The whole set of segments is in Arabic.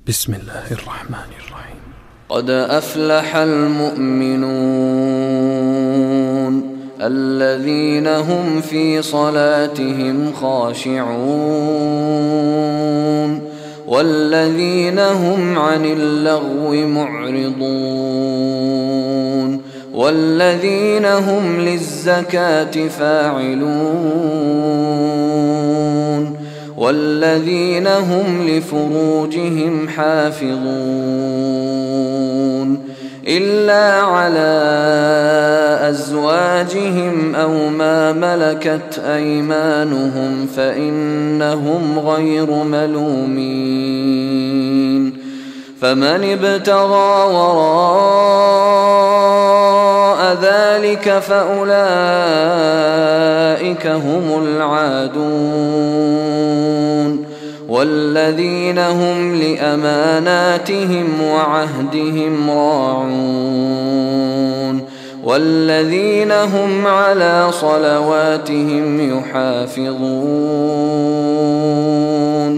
بسم الله الرحمن الرحيم. قد أفلح المؤمنون الذين هم في صلاتهم خاشعون والذين هم عن اللغو معرضون والذين هم للزكاة فاعلون والذين هم لفروجهم حافظون إلا على أزواجهم أو ما ملكت أيمانهم فإنهم غير ملومين فمن ابتغى وراء ذلك فأولئك هم العادون والذين هم لأماناتهم وعهدهم راعون والذين هم على صلواتهم يحافظون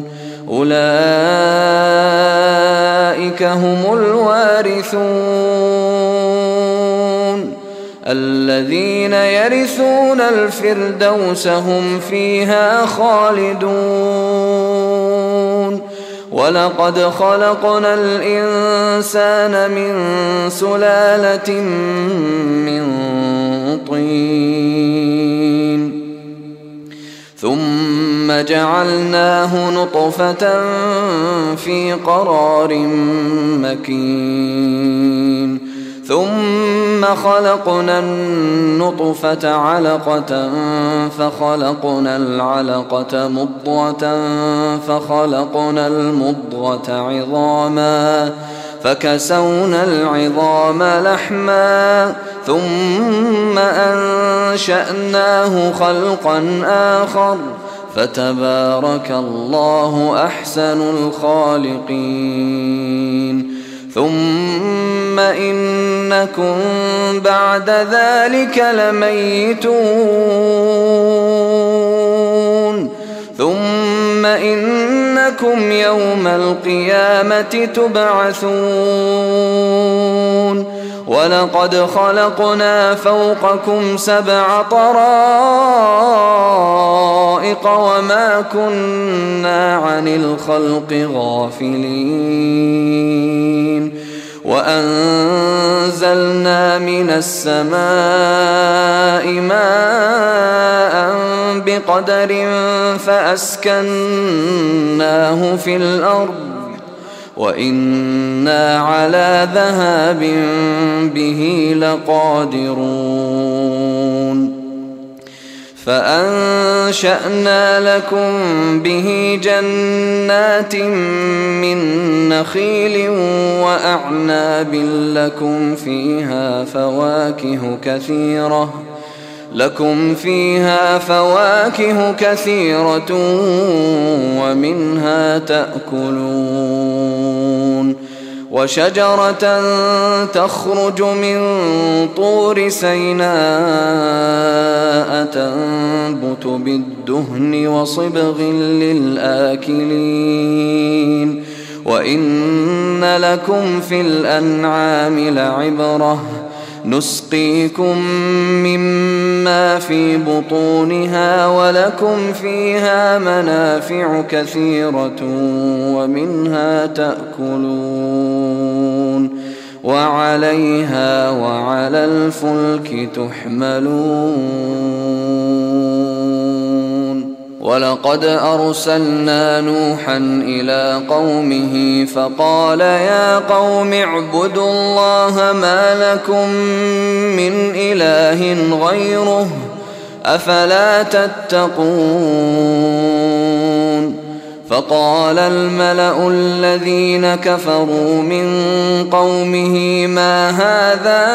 أولئك هم الوارثون الذين يرثون الفردوس هم فيها خالدون ولقد خلقنا الإنسان من سلالة من طين ثم جعلناه نطفة في قرار مكين ثم خلقنا النطفة علقة فخلقنا العلقة مضغة فخلقنا المضغة عظاما فكسونا العظام لحما ثم أنشأناه خلقا آخر فتبارك الله أحسن الخالقين ثم إنكم بعد ذلك لميتون ثم إنكم يوم القيامة تبعثون ولقد خلقنا فوقكم 7 طرائق وما كنا عن الخلق غافلين وأنزلنا من السماء ماء بقدر فأسكناه في الأرض وإنا على ذهاب به لقادرون فأنشأنا لكم به جنات من نخيل وأعناب لكم فيها فواكه كثيرة ومنها تأكلون وشجرة تخرج من طور سيناء تنبت بالدهن وصبغ للآكلين وإن لكم في الأنعام لعبرة نسقيكم مما في بطونها ولكم فيها منافع كثيرة ومنها تأكلون وعليها وعلى الفلك تحملون ولقد أرسلنا نوحا إلى قومه فقال يا قوم اعبدوا الله ما لكم من إله غيره أفلا تتقون فقال الملأ الذين كفروا من قومه ما هذا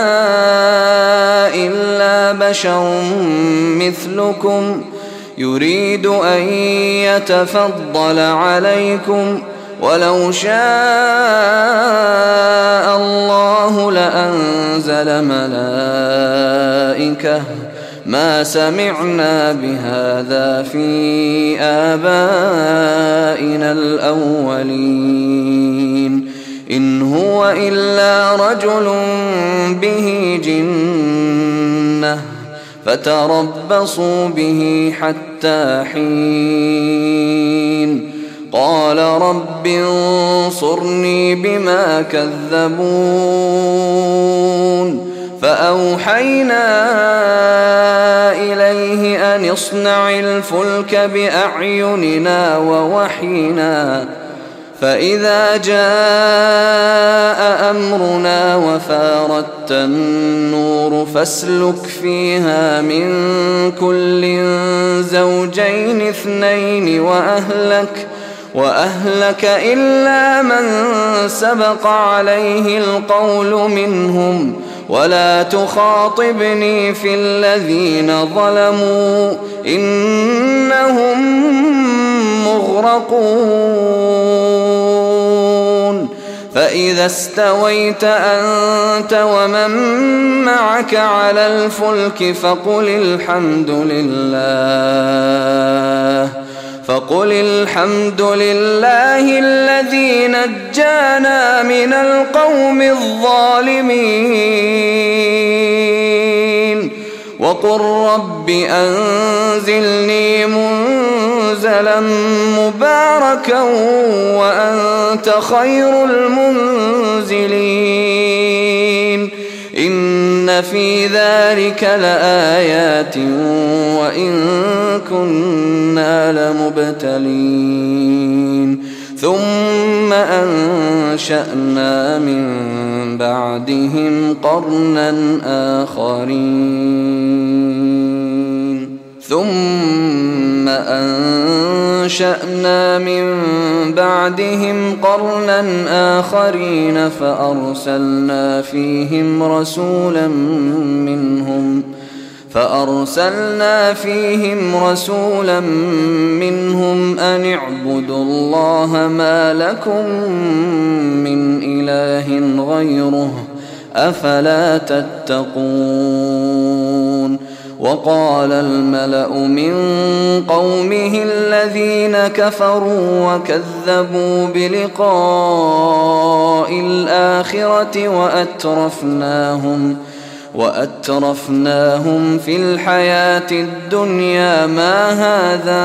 إلا بشر مثلكم يريد أن يتفضل عليكم ولو شاء الله لأنزل ملائكة ما سمعنا بهذا في آبائنا الأولين إن هو إلا رجل به جنة فتربصوا به حتى حين قال رب انصرني بما كذبون فأوحينا إليه أن اصنع الفلك بأعيننا ووحينا فإذا جاء أمرنا وفارت النور فاسلك فيها من كل زوجين اثنين وأهلك إلا من سبق عليه القول منهم ولا تخاطبني في الذين ظلموا إنهم مغرقون فإذا استويت أنت ومن معك على الفلك فقل الحمد لله الذي نجانا من القوم الظالمين وقل رب أنزلني منزلا مباركا وأنت خير المنزلين إن في ذلك لآيات وإن كنا لمبتلين ثم أنشأنا من بعدهم قرنا آخرين فأرسلنا فيهم رسولا منهم أن اعبدوا الله ما لكم من إله غيره أفلا تتقون وقال الملأ من قومه الذين كفروا وكذبوا بلقاء الآخرة وأترفناهم في الحياة الدنيا ما هذا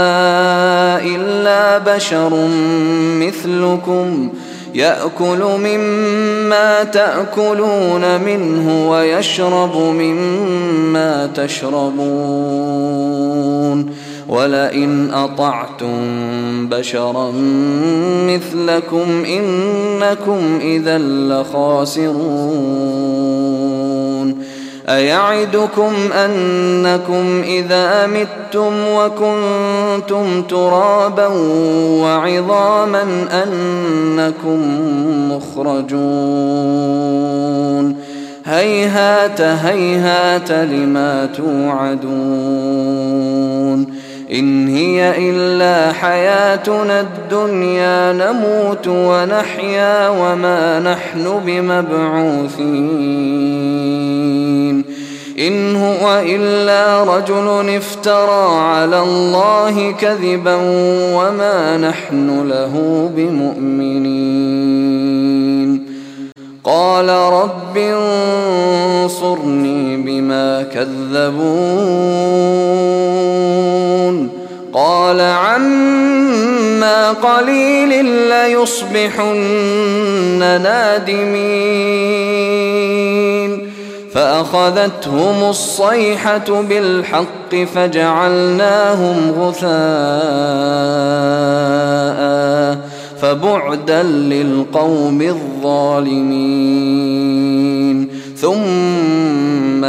إلا بشر مثلكم يأكل مما تأكلون منه ويشرب مما تشربون ولئن أطعتم بشرا مثلكم إنكم إذا لخاسرون أيعدكم أنكم إذا متم وكنتم ترابا وعظاما أنكم مخرجون هيهات هيهات لما توعدون إن هي إلا حياتنا الدنيا نموت ونحيا وما نحن بمبعوثين إن هو إلا رجل افترى على الله كذبا وما نحن له بمؤمنين قال رب انصرني بما كذبون قال عما قليل ليصبحن نادمين فأخذتهم الصيحة بالحق فجعلناهم غثاء فبعدا للقوم الظالمين ثم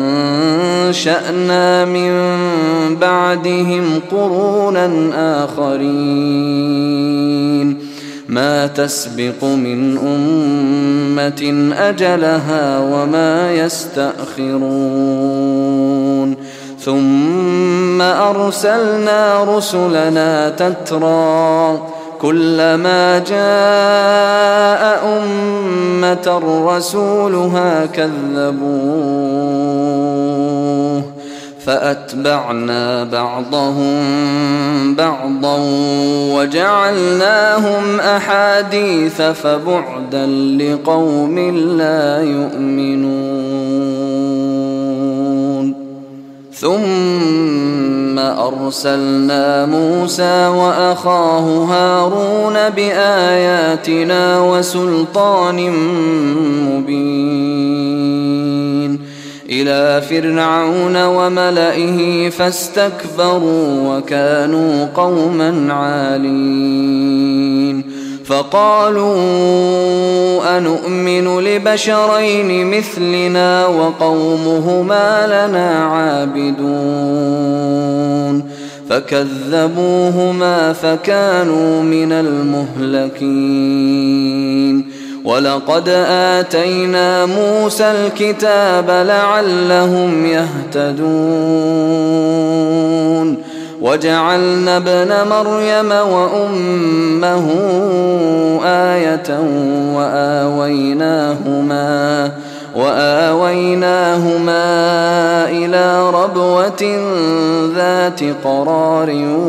أنشأنا من بعدهم قرونا آخرين ما تسبق من أمة أجلها وما يستأخرون ثم أرسلنا رسلنا تترى كلما جاء أمة رسولها كذبوه فأتبعنا بعضهم بعضا وجعلناهم أحاديث فبعدا لقوم لا يؤمنون. ثم أرسلنا موسى وأخاه هارون بآياتنا وسلطان مبين إلى فرعون وملئه فاستكبروا وكانوا قوما عالين. فقالوا أنؤمن لبشرين مثلنا وقومهما لنا عابدون فكذبوهما فكانوا من المهلكين. ولقد آتينا موسى الكتاب لعلهم يهتدون وجعلنا ابن مريم وأمه آية وآويناهما إلى ربوة ذات قرار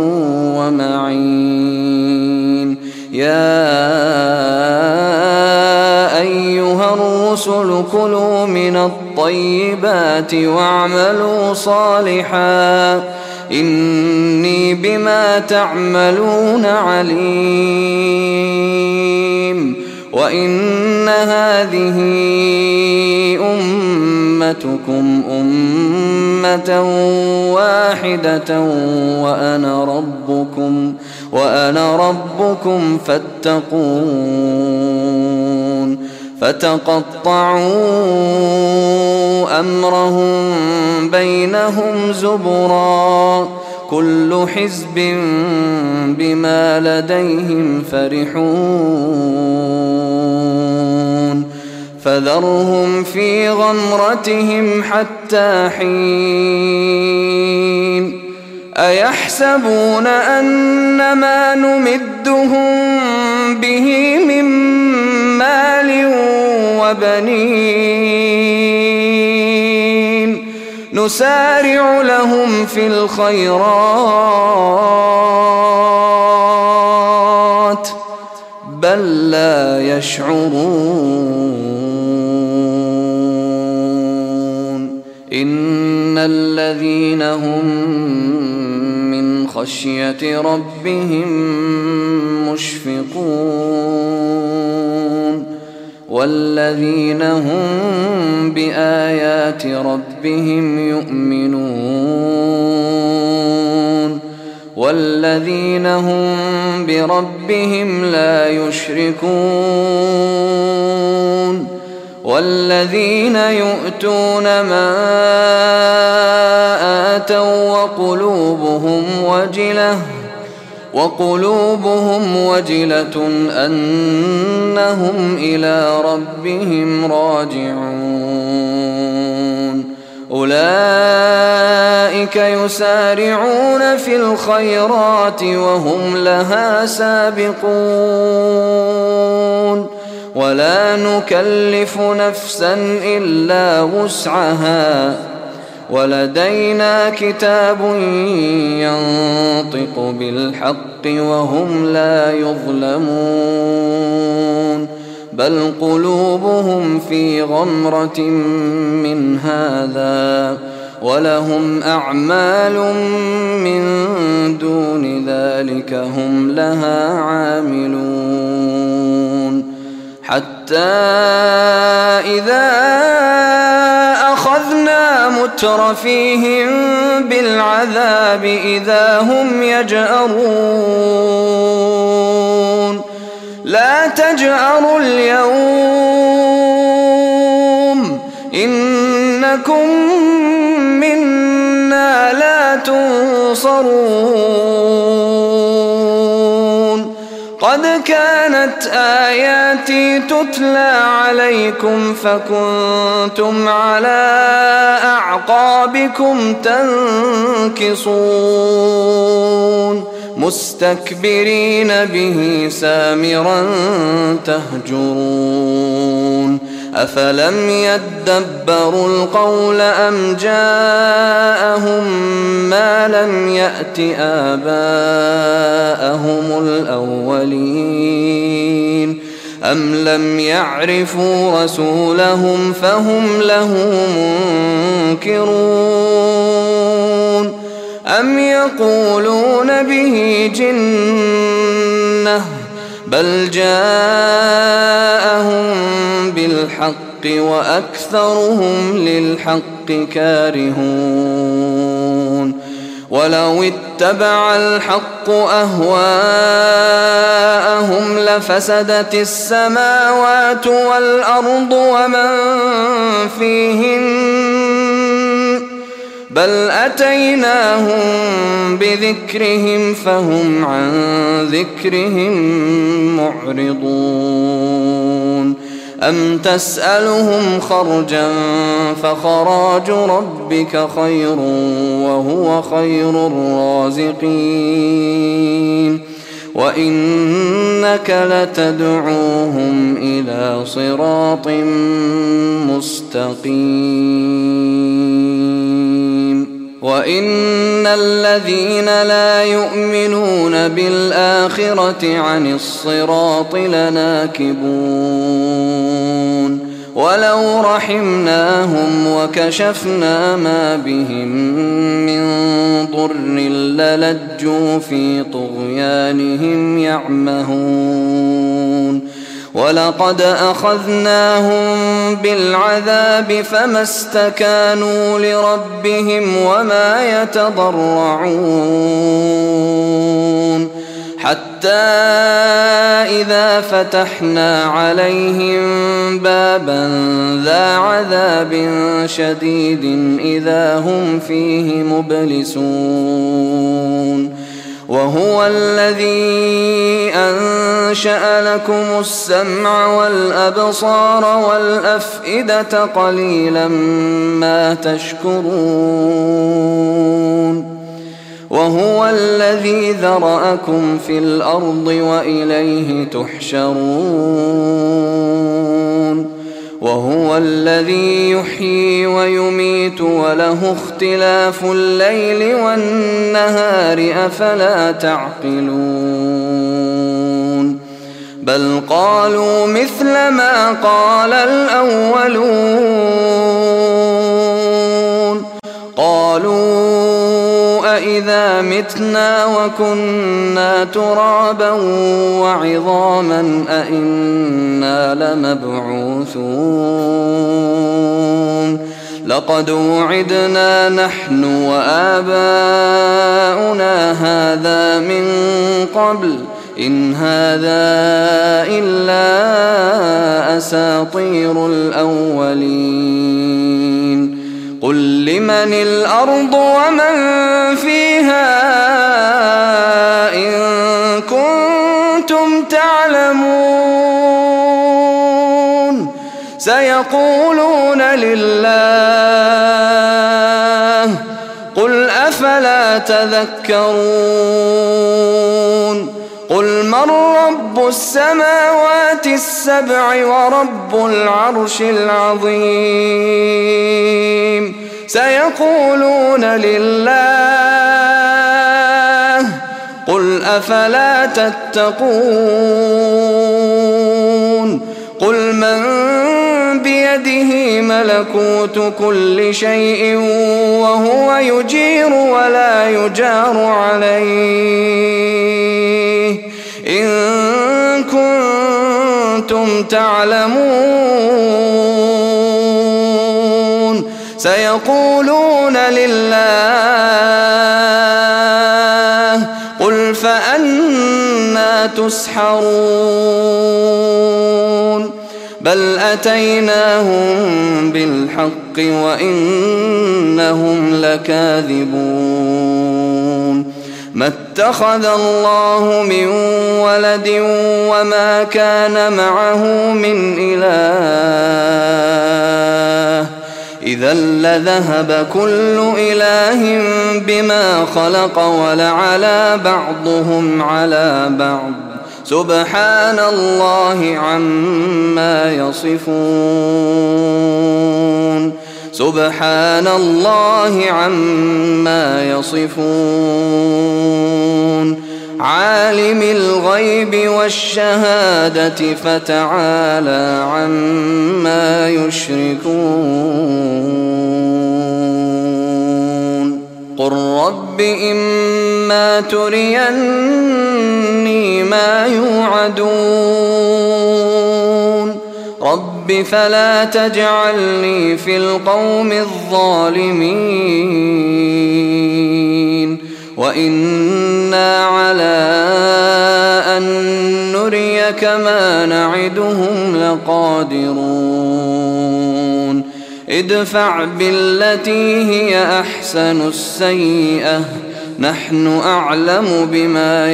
ومعين. يا أيها الرسل كلوا من الطيبات واعملوا صالحا إني بما تعملون عليم. وإن هذه أمتكم أمة واحدة وأنا ربكم فاتقون. فتقطعوا أمرهم بينهم زبرا كل حزب بما لديهم فرحون. فذرهم في غمرتهم حتى حين. أيحسبون أن ما نمدهم به من مال وبنين نسارع لهم في الخيرات بل لا يشعرون. إن الذين هم من خشية ربهم مشفقون والذين هم بآيات ربهم يؤمنون والذين هم بربهم لا يشركون والذين يؤتون ما آتوا وقلوبهم وجلة أنهم إلى ربهم راجعون. أولئك يسارعون في الخيرات وهم لها سابقون ولا نكلف نفسا إلا وسعها ولدينا كتاب ينطق بالحق وهم لا يظلمون. بل قلوبهم في غمرة من هذا ولهم أعمال من دون ذلك هم لها عاملون. حتى إذا أخذنا مترفيهم بالعذاب إذا هم يجأرون. لا تجأروا اليوم إنكم منا لا تنصرون. قد كانت آياتي تتلى عليكم فكنتم على أعقابكم تنكصون مستكبرين به سامرا تهجرون. أفلم يدبروا القول أم جاءهم ما لم يأت آباءهم الأولين أم لم يعرفوا رسولهم فهم له منكرون أم يقولون به جنة بل جاءهم بالحق وأكثرهم للحق كارهون ولو اتبع الحق أهواءهم لفسدت السماوات والأرض ومن فيهن بل أتيناهم بذكرهم فهم عن ذكرهم معرضون أم تسألهم خرجا فخراج ربك خير وهو خير الرازقين وإنك لتدعوهم إلى صراط مستقيم وإن الذين لا يؤمنون بالآخرة عن الصراط لناكبون ولو رحمناهم وكشفنا ما بهم من ضر للجوا في طغيانهم يعمهون ولقد أخذناهم بالعذاب فما استكانوا لربهم وما يتضرعون حتى إذا فتحنا عليهم بابا ذا عذاب شديد إذا هم فيه مبلسون وهو الذي أنشأ لكم السمع والأبصار والأفئدة قليلا ما تشكرون وهو الذي ذرأكم في الأرض وإليه تحشرون وهو الذي يحيي ويميت وله اختلاف الليل والنهار أفلا تعقلون بل قالوا مثل ما قال الأولون قالوا أإذا متنا وكنا ترابا وعظاما أإنا لمبعوثون لقد وعدنا نحن وآباؤنا هذا من قبل إن هذا إلا أساطير الأولين قل لمن الأرض ومن فيها إن كنتم تعلمون سيقولون لله قل أفلا تذكرون قل من رب السماوات السبع ورب العرش العظيم سيقولون لله قل أفلا تتقون قل من بيده ملكوت كل شيء وهو يجير ولا يجار عليه إن كنتم تعلمون سيقولون لله قل فأنى تسحرون بل أتيناهم بالحق وإنهم لكاذبون ما اتخذ الله من ولد وما كان معه من إله إذا لذهب كل إله بما خلق ولعلى بعضهم على بعض سبحان الله عما يصفون سبحان الله عما يصفون عالم الغيب والشهادة فتعالى عما يشركون قل رب إما تريني ما يوعدون رب فلا تجعلني في القوم الظالمين وإنا على أن نريك ما نعدهم لقادرون ادفع بالتي هي أحسن السيئة نحن أعلم بما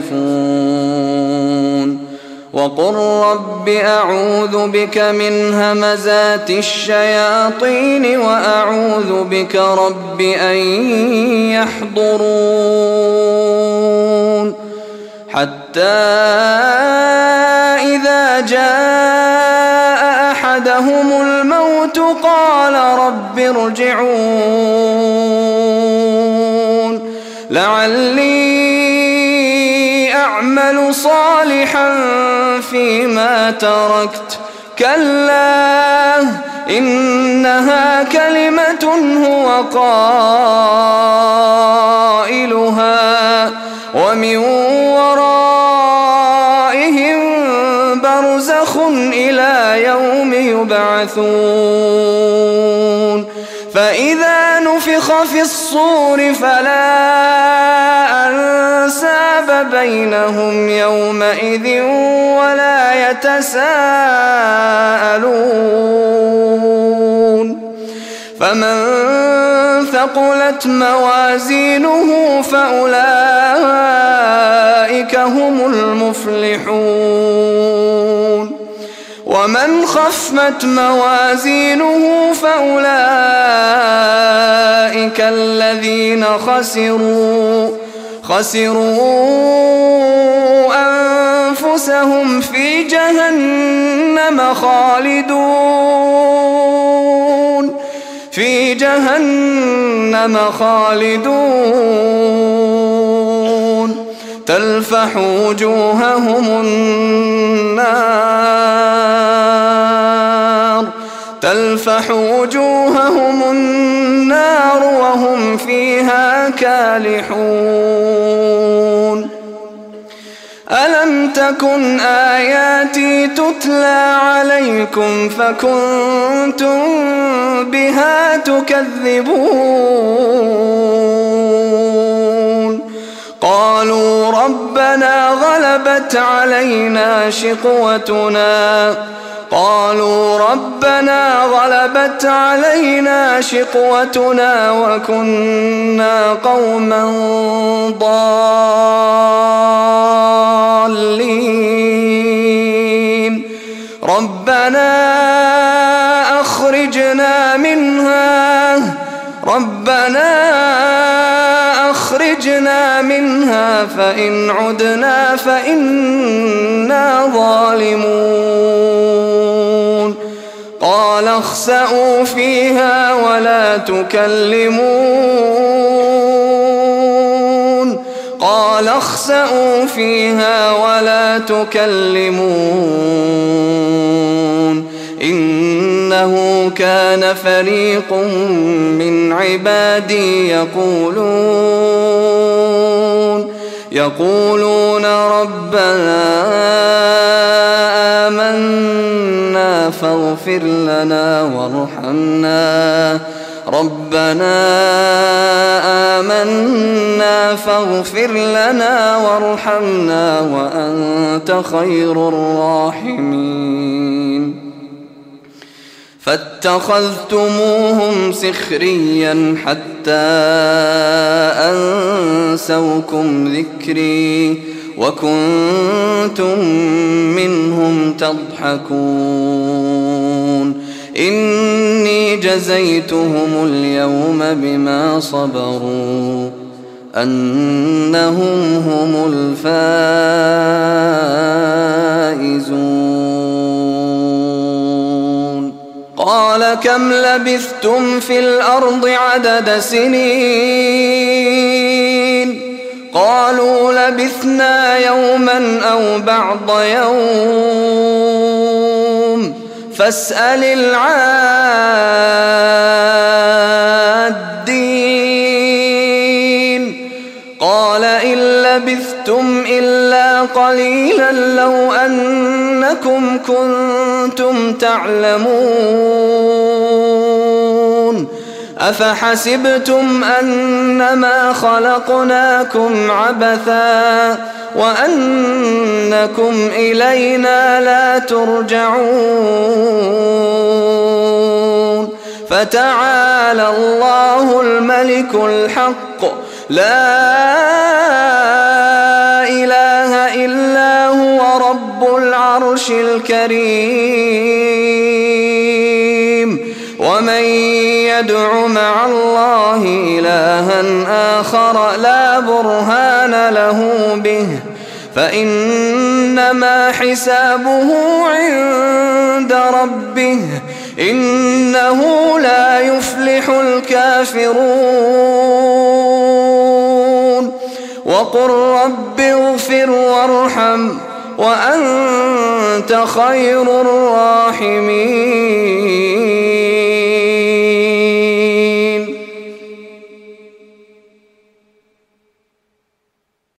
يصفون وقل رب أعوذ بك من همزات الشياطين وأعوذ بك رب أن يحضرون حتى إذا جاء أحدهم الموت قال رب ارجعون لعلي أعمل صالحا فيما تركت كلا إنها كلمة هو قائلها ومن ورائهم برزخ إلى يوم يبعثون فإذا نفخ في الصور فلا أنساب بينهم يومئذ ولا يتساءلون فمن ثقلت موازينه فأولئك هم المفلحون ومن خفت موازينه فأولئك الذين خسروا أنفسهم في جهنم خالدون تلفح وجوههم النار وهم فيها كالحون ألم تكن آياتي تتلى عليكم فكنتم بها تكذبون قالوا ربنا غلبت علينا شقوتنا وكنا قوما ضالين ربنا أخرجنا منها فإن عدنا فإنا ظالمون قال اخسئوا فيها ولا تكلمون إنه كان فريق من عبادي يقولون ربنا آمنا فاغفر لنا وارحمنا وأنت خير الراحمين فاتخذتموهم سخريا حتى أنسوكم ذكري وكنتم منهم تضحكون إني جزيتهم اليوم بما صبروا أنهم هم الفائزون. قال كم لبثتم في الأرض عدد سنين؟ قالوا لبثنا يوما أو بعض يوم فاسأل العادين. قال إن لبثتم إلا قليلا لو أنكم كنتم تعلمون. أفحسبتم أنما خلقناكم عبثا وأنكم إلينا لا ترجعون. فتعالى الله الملك الحق لا إله إلا هو رب العرش الكريم. ومن يدع مع الله إلها آخر لا برهان له به فإنما حسابه عند ربه إنه لا يفلح الكافرون. وقل رب اغفر وارحم وأنت خير الراحمين.